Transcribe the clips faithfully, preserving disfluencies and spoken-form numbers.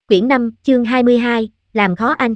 Quyển năm, chương hai mươi hai, làm khó anh.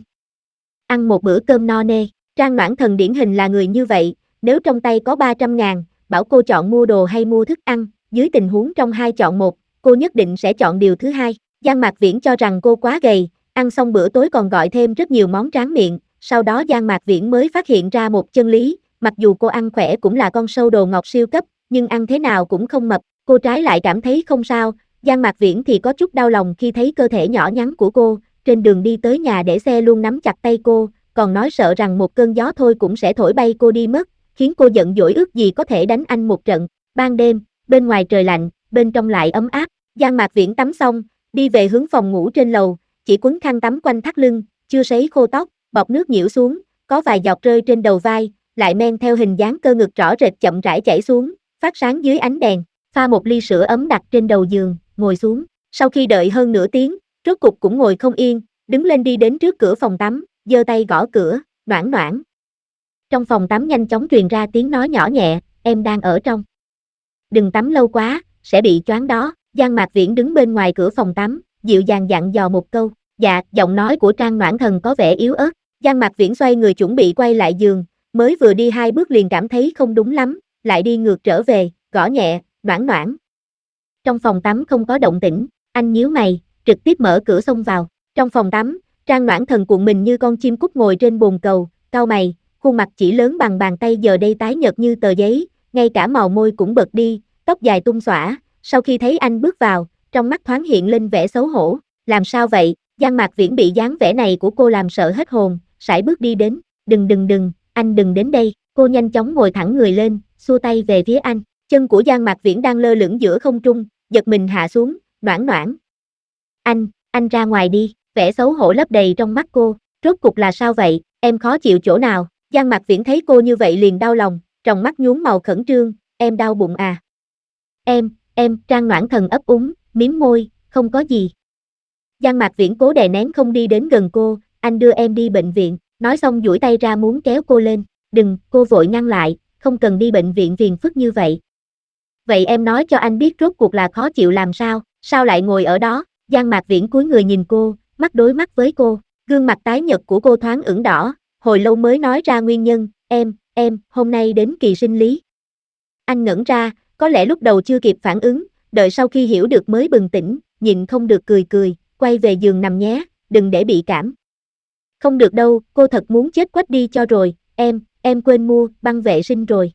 Ăn một bữa cơm no nê. Trang Noãn Thần điển hình là người như vậy, nếu trong tay có ba trăm ngàn, bảo cô chọn mua đồ hay mua thức ăn, dưới tình huống trong hai chọn một, cô nhất định sẽ chọn điều thứ hai. Giang Mạc Viễn cho rằng cô quá gầy, ăn xong bữa tối còn gọi thêm rất nhiều món tráng miệng, sau đó Giang Mạc Viễn mới phát hiện ra một chân lý, mặc dù cô ăn khỏe cũng là con sâu đồ ngọt siêu cấp, nhưng ăn thế nào cũng không mập, cô trái lại cảm thấy không sao. Giang Mạc Viễn thì có chút đau lòng khi thấy cơ thể nhỏ nhắn của cô, trên đường đi tới nhà để xe luôn nắm chặt tay cô, còn nói sợ rằng một cơn gió thôi cũng sẽ thổi bay cô đi mất, khiến cô giận dỗi ước gì có thể đánh anh một trận. Ban đêm, bên ngoài trời lạnh, bên trong lại ấm áp, Giang Mạc Viễn tắm xong, đi về hướng phòng ngủ trên lầu, chỉ quấn khăn tắm quanh thắt lưng, chưa sấy khô tóc, bọt nước nhiễu xuống, có vài giọt rơi trên đầu vai, lại men theo hình dáng cơ ngực rõ rệt chậm rãi chảy xuống, phát sáng dưới ánh đèn, pha một ly sữa ấm đặt trên đầu giường, ngồi xuống. Sau khi đợi hơn nửa tiếng, rốt cục cũng ngồi không yên, đứng lên đi đến trước cửa phòng tắm, giơ tay gõ cửa, Noãn Noãn. Trong phòng tắm nhanh chóng truyền ra tiếng nói nhỏ nhẹ, em đang ở trong. Đừng tắm lâu quá, sẽ bị choáng đó. Giang Mạc Viễn đứng bên ngoài cửa phòng tắm, dịu dàng dặn dò một câu. Dạ, giọng nói của Trang Noãn Thần có vẻ yếu ớt. Giang Mạc Viễn xoay người chuẩn bị quay lại giường, mới vừa đi hai bước liền cảm thấy không đúng lắm, lại đi ngược trở về, gõ nhẹ, Noãn Noãn. Trong phòng tắm không có động tĩnh, anh nhíu mày, trực tiếp mở cửa xông vào. Trong phòng tắm, Trang Noãn Thần cuộn mình như con chim cút ngồi trên bồn cầu, cau mày, khuôn mặt chỉ lớn bằng bàn tay giờ đây tái nhợt như tờ giấy, ngay cả màu môi cũng bật đi, tóc dài tung xõa. Sau khi thấy anh bước vào, trong mắt thoáng hiện lên vẻ xấu hổ. Làm sao vậy? Giang Mạc Viễn bị dáng vẻ này của cô làm sợ hết hồn, sải bước đi đến. Đừng đừng đừng, anh đừng đến đây. Cô nhanh chóng ngồi thẳng người lên, xua tay về phía anh. Chân của Giang Mạc Viễn đang lơ lửng giữa không trung, giật mình hạ xuống, Noãn Noãn. Anh, anh ra ngoài đi. Vẻ xấu hổ lấp đầy trong mắt cô. Rốt cục là sao vậy? Em khó chịu chỗ nào? Giang Mạc Viễn thấy cô như vậy liền đau lòng, trong mắt nhuốm màu khẩn trương. Em đau bụng à? Em, em, Trang Noãn Thần ấp úng, mím môi, không có gì. Giang Mạc Viễn cố đè nén không đi đến gần cô, anh đưa em đi bệnh viện, nói xong duỗi tay ra muốn kéo cô lên. Đừng, cô vội ngăn lại, không cần đi bệnh viện phiền phức như vậy. Vậy em nói cho anh biết rốt cuộc là khó chịu làm sao, sao lại ngồi ở đó? Giang Mạc Viễn cúi người nhìn cô, mắt đối mắt với cô, gương mặt tái nhợt của cô thoáng ửng đỏ, hồi lâu mới nói ra nguyên nhân, em, em, hôm nay đến kỳ sinh lý. Anh ngẩn ra, có lẽ lúc đầu chưa kịp phản ứng, đợi sau khi hiểu được mới bừng tỉnh, nhịn không được cười cười, quay về giường nằm nhé, đừng để bị cảm. Không được đâu, cô thật muốn chết quách đi cho rồi, em, em quên mua băng vệ sinh rồi.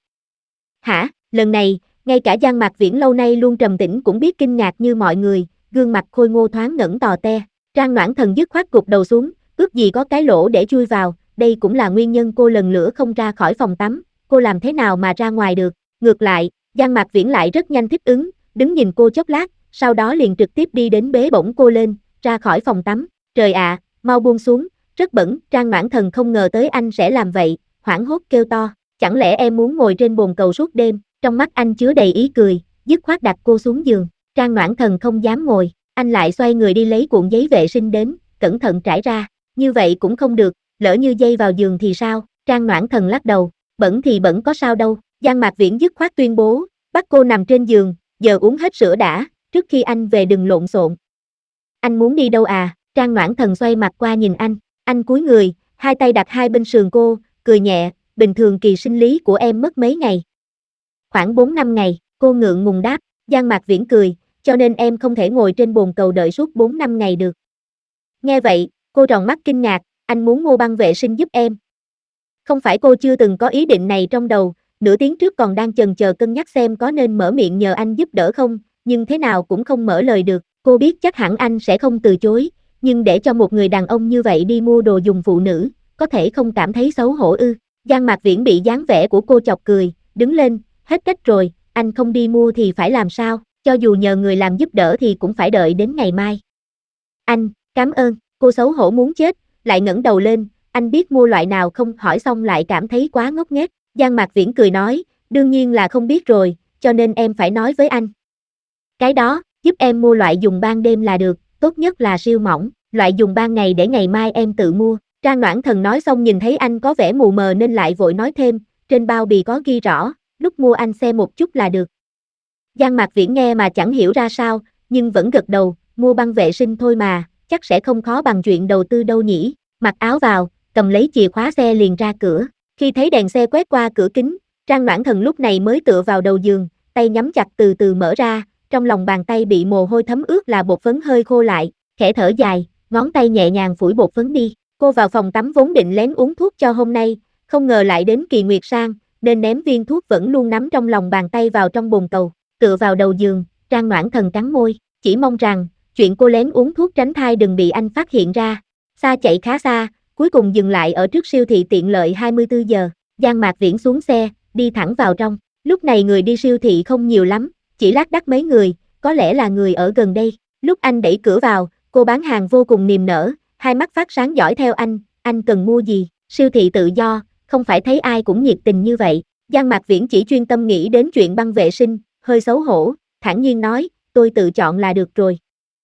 Hả, lần này, ngay cả Giang Mạc Viễn lâu nay luôn trầm tĩnh cũng biết kinh ngạc như mọi người, gương mặt khôi ngô thoáng ngẩng tò te. Trang Noãn Thần dứt khoát gục đầu xuống, ước gì có cái lỗ để chui vào, đây cũng là nguyên nhân cô lần lữa không ra khỏi phòng tắm, cô làm thế nào mà ra ngoài được. Ngược lại, Giang Mạc Viễn lại rất nhanh thích ứng, đứng nhìn cô chốc lát, sau đó liền trực tiếp đi đến bế bổng cô lên, ra khỏi phòng tắm. Trời ạ, à, mau buông xuống, rất bẩn. Trang Noãn Thần không ngờ tới anh sẽ làm vậy, hoảng hốt kêu to, chẳng lẽ em muốn ngồi trên bồn cầu suốt đêm? Trong mắt anh chứa đầy ý cười, dứt khoát đặt cô xuống giường. Trang Noãn Thần không dám ngồi, anh lại xoay người đi lấy cuộn giấy vệ sinh đến, cẩn thận trải ra. Như vậy cũng không được, lỡ như dây vào giường thì sao? Trang Noãn Thần lắc đầu, bẩn thì bẩn có sao đâu. Giang Mạc Viễn dứt khoát tuyên bố, bắt cô nằm trên giường, giờ uống hết sữa đã, trước khi anh về đừng lộn xộn. Anh muốn đi đâu à? Trang Noãn Thần xoay mặt qua nhìn anh, anh cúi người, hai tay đặt hai bên sườn cô, cười nhẹ, bình thường kỳ sinh lý của em mất mấy ngày? Khoảng bốn năm ngày, cô ngượng ngùng đáp. Giang Mạc Viễn cười, cho nên em không thể ngồi trên bồn cầu đợi suốt bốn năm ngày được. Nghe vậy, cô tròn mắt kinh ngạc, anh muốn mua băng vệ sinh giúp em. Không phải cô chưa từng có ý định này trong đầu, nửa tiếng trước còn đang chần chờ cân nhắc xem có nên mở miệng nhờ anh giúp đỡ không, nhưng thế nào cũng không mở lời được. Cô biết chắc hẳn anh sẽ không từ chối, nhưng để cho một người đàn ông như vậy đi mua đồ dùng phụ nữ, có thể không cảm thấy xấu hổ ư? Giang Mạc Viễn bị dáng vẻ của cô chọc cười, đứng lên, hết cách rồi, anh không đi mua thì phải làm sao, cho dù nhờ người làm giúp đỡ thì cũng phải đợi đến ngày mai. Anh, cảm ơn, cô xấu hổ muốn chết, lại ngẩng đầu lên, anh biết mua loại nào không? Hỏi xong lại cảm thấy quá ngốc nghếch. Giang Mạc Viễn cười nói, đương nhiên là không biết rồi, cho nên em phải nói với anh. Cái đó, giúp em mua loại dùng ban đêm là được, tốt nhất là siêu mỏng, loại dùng ban ngày để ngày mai em tự mua. Trang Noãn Thần nói xong nhìn thấy anh có vẻ mù mờ nên lại vội nói thêm, trên bao bì có ghi rõ, lúc mua anh xem một chút là được. Giang Mạc Viễn nghe mà chẳng hiểu ra sao, nhưng vẫn gật đầu, mua băng vệ sinh thôi mà, chắc sẽ không khó bằng chuyện đầu tư đâu nhỉ. Mặc áo vào, cầm lấy chìa khóa xe liền ra cửa. Khi thấy đèn xe quét qua cửa kính, Trang Noãn Thần lúc này mới tựa vào đầu giường, tay nhắm chặt từ từ mở ra, trong lòng bàn tay bị mồ hôi thấm ướt là bột phấn hơi khô lại, khẽ thở dài, ngón tay nhẹ nhàng phủi bột phấn đi. Cô vào phòng tắm vốn định lén uống thuốc cho hôm nay, không ngờ lại đến kỳ nguyệt sang, nên ném viên thuốc vẫn luôn nắm trong lòng bàn tay vào trong bồn cầu. Tựa vào đầu giường, Trang Noãn Thần cắn môi, chỉ mong rằng chuyện cô lén uống thuốc tránh thai đừng bị anh phát hiện ra. Xa chạy khá xa, cuối cùng dừng lại ở trước siêu thị tiện lợi hai mươi tư giờ. Giang Mạc Viễn xuống xe, đi thẳng vào trong. Lúc này người đi siêu thị không nhiều lắm, chỉ lác đác mấy người, có lẽ là người ở gần đây. Lúc anh đẩy cửa vào, cô bán hàng vô cùng niềm nở, hai mắt phát sáng dõi theo anh, anh cần mua gì? Siêu thị tự do, không phải thấy ai cũng nhiệt tình như vậy. Giang Mạc Viễn chỉ chuyên tâm nghĩ đến chuyện băng vệ sinh, hơi xấu hổ, thản nhiên nói, tôi tự chọn là được rồi.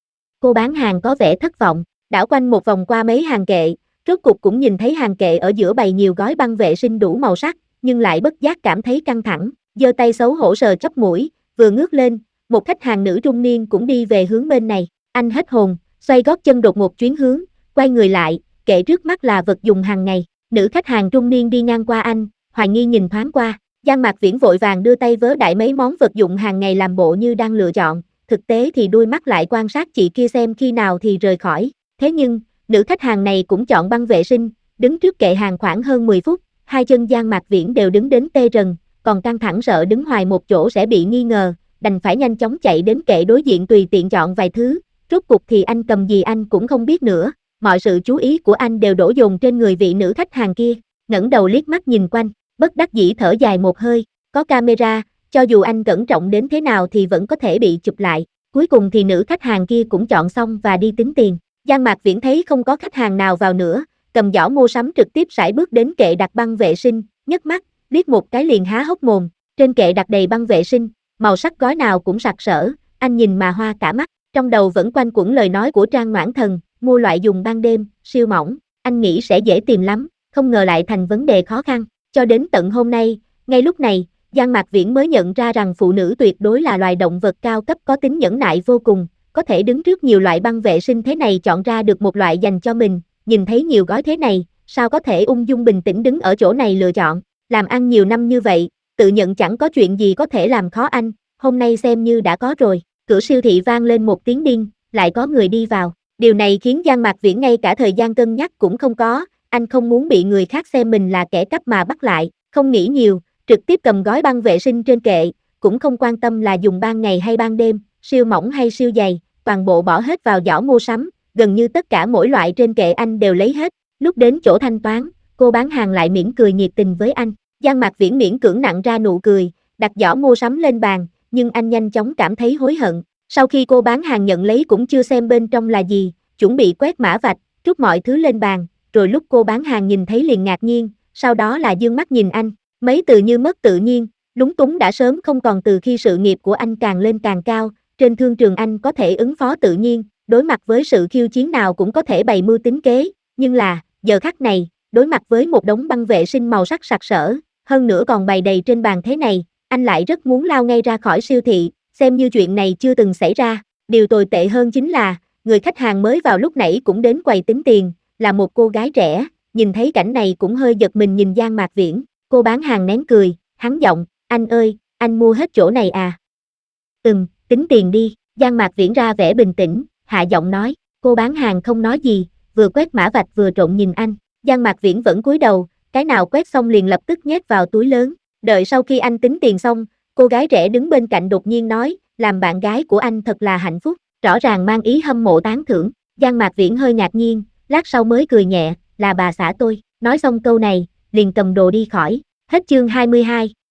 Cô bán hàng có vẻ thất vọng, đảo quanh một vòng qua mấy hàng kệ, rốt cục cũng nhìn thấy hàng kệ ở giữa bày nhiều gói băng vệ sinh đủ màu sắc, nhưng lại bất giác cảm thấy căng thẳng, giơ tay xấu hổ sờ chóp mũi, vừa ngước lên, một khách hàng nữ trung niên cũng đi về hướng bên này, anh hết hồn, xoay gót chân đột ngột chuyến hướng, quay người lại, kệ trước mắt là vật dùng hàng ngày, nữ khách hàng trung niên đi ngang qua anh, hoài nghi nhìn thoáng qua, Giang Mạc Viễn vội vàng đưa tay vớ đại mấy món vật dụng hàng ngày làm bộ như đang lựa chọn, thực tế thì đuôi mắt lại quan sát chị kia xem khi nào thì rời khỏi, thế nhưng, nữ khách hàng này cũng chọn băng vệ sinh, đứng trước kệ hàng khoảng hơn mười phút, hai chân Giang Mạc Viễn đều đứng đến tê rần, còn căng thẳng sợ đứng hoài một chỗ sẽ bị nghi ngờ, đành phải nhanh chóng chạy đến kệ đối diện tùy tiện chọn vài thứ, rốt cuộc thì anh cầm gì anh cũng không biết nữa, mọi sự chú ý của anh đều đổ dồn trên người vị nữ khách hàng kia, ngẩng đầu liếc mắt nhìn quanh, bất đắc dĩ thở dài một hơi, có camera, cho dù anh cẩn trọng đến thế nào thì vẫn có thể bị chụp lại, cuối cùng thì nữ khách hàng kia cũng chọn xong và đi tính tiền. Giang Mạc Viễn thấy không có khách hàng nào vào nữa, cầm giỏ mua sắm trực tiếp sải bước đến kệ đặt băng vệ sinh, nhấc mắt, liếc một cái liền há hốc mồm, trên kệ đặt đầy băng vệ sinh, màu sắc gói nào cũng sặc sỡ, anh nhìn mà hoa cả mắt, trong đầu vẫn quanh quẩn lời nói của Trang Noãn Thần, mua loại dùng ban đêm, siêu mỏng, anh nghĩ sẽ dễ tìm lắm, không ngờ lại thành vấn đề khó khăn, cho đến tận hôm nay, ngay lúc này, Giang Mạc Viễn mới nhận ra rằng phụ nữ tuyệt đối là loài động vật cao cấp có tính nhẫn nại vô cùng, có thể đứng trước nhiều loại băng vệ sinh thế này chọn ra được một loại dành cho mình, nhìn thấy nhiều gói thế này, sao có thể ung dung bình tĩnh đứng ở chỗ này lựa chọn, làm ăn nhiều năm như vậy, tự nhận chẳng có chuyện gì có thể làm khó anh, hôm nay xem như đã có rồi, cửa siêu thị vang lên một tiếng điên, lại có người đi vào, điều này khiến Giang Mạc Viễn ngay cả thời gian cân nhắc cũng không có, anh không muốn bị người khác xem mình là kẻ cắp mà bắt lại, không nghĩ nhiều, trực tiếp cầm gói băng vệ sinh trên kệ, cũng không quan tâm là dùng ban ngày hay ban đêm, siêu mỏng hay siêu dày, toàn bộ bỏ hết vào giỏ mua sắm, gần như tất cả mỗi loại trên kệ anh đều lấy hết, lúc đến chỗ thanh toán, cô bán hàng lại mỉm cười nhiệt tình với anh, Giang Mạc Viễn miễn cưỡng nặn ra nụ cười, đặt giỏ mua sắm lên bàn, nhưng anh nhanh chóng cảm thấy hối hận, sau khi cô bán hàng nhận lấy cũng chưa xem bên trong là gì, chuẩn bị quét mã vạch, trút mọi thứ lên bàn, rồi lúc cô bán hàng nhìn thấy liền ngạc nhiên, sau đó là dương mắt nhìn anh, mấy từ như mất tự nhiên, lúng túng đã sớm không còn từ khi sự nghiệp của anh càng lên càng cao, trên thương trường anh có thể ứng phó tự nhiên, đối mặt với sự khiêu chiến nào cũng có thể bày mưu tính kế, nhưng là, giờ khắc này, đối mặt với một đống băng vệ sinh màu sắc sặc sỡ, hơn nữa còn bày đầy trên bàn thế này, anh lại rất muốn lao ngay ra khỏi siêu thị, xem như chuyện này chưa từng xảy ra, điều tồi tệ hơn chính là, người khách hàng mới vào lúc nãy cũng đến quầy tính tiền, là một cô gái trẻ, nhìn thấy cảnh này cũng hơi giật mình nhìn Giang Mạc Viễn, cô bán hàng nén cười, hắn giọng, anh ơi, anh mua hết chỗ này à? Ừm, tính tiền đi, Giang Mạc Viễn ra vẻ bình tĩnh, hạ giọng nói, cô bán hàng không nói gì, vừa quét mã vạch vừa trộn nhìn anh, Giang Mạc Viễn vẫn cúi đầu, cái nào quét xong liền lập tức nhét vào túi lớn, đợi sau khi anh tính tiền xong, cô gái trẻ đứng bên cạnh đột nhiên nói, làm bạn gái của anh thật là hạnh phúc, rõ ràng mang ý hâm mộ tán thưởng, Giang Mạc Viễn hơi ngạc nhiên, lát sau mới cười nhẹ, là bà xã tôi, nói xong câu này, liền cầm đồ đi khỏi, hết chương hai mươi hai.